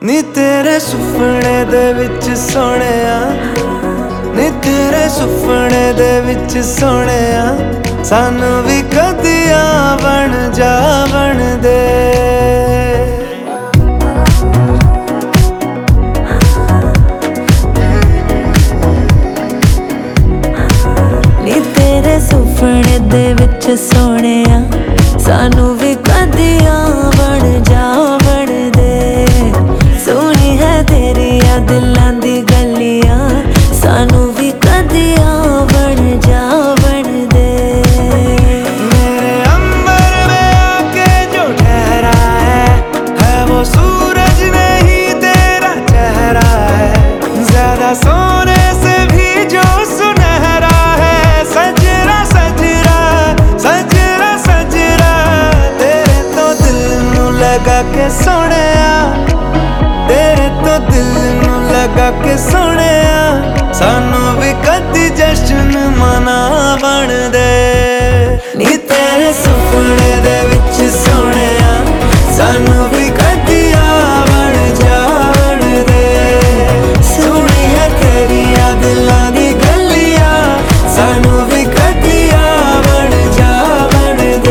नी तेरे सुपने दे विच सोहणिया, नी तेरे सुपने दे विच सोहणिया, सानू भी कदिया बन जावन दे। नी तेरे सुपने दे विच सोहणिया, सानू भी कदिया बन जावन दे। सोहनी है तेरिया दिलां दी गलियां, सानू भी कदिया बन जावन दे। मेरे अंबर में आके जो ठहरा है वो सूरज नहीं तेरा चेहरा है। ज्यादा सोने से भी जो सुनहरा है, सजरा सजरा सजरा सजरा। तेरे तो दिल नू लगा के सोहणिया, तेरे तो दिल नू लगा के सोहणिया, सानू भी कदी जश्न मनावन दे। नी तेरे सुपने दे विच सोहणिया, सानू भी कदिया बन जावन दे। सोहणी है तेरिया दिलां दी गलियां, सानू भी कदिया बन जावन दे।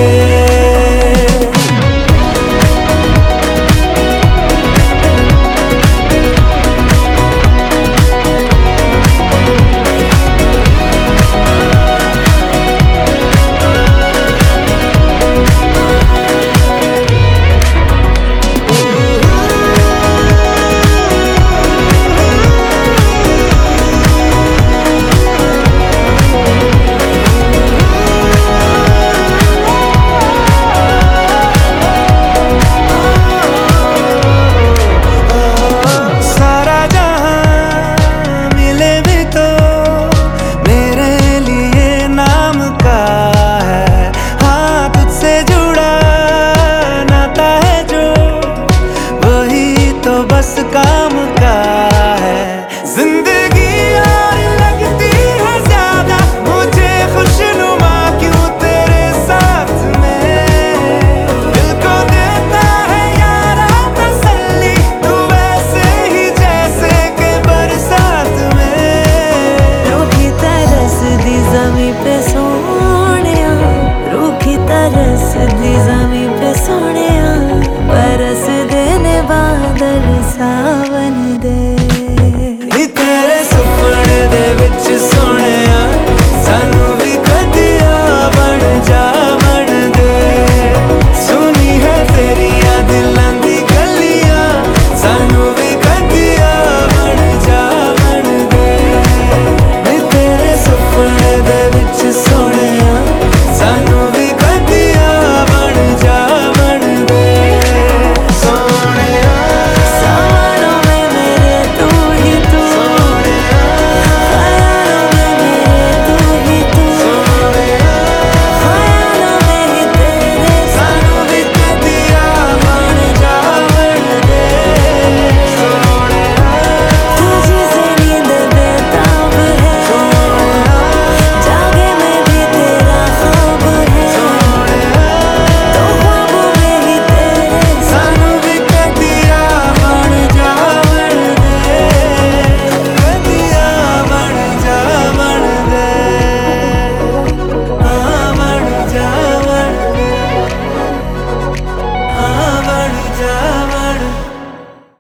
बस काम का है जिंदगी।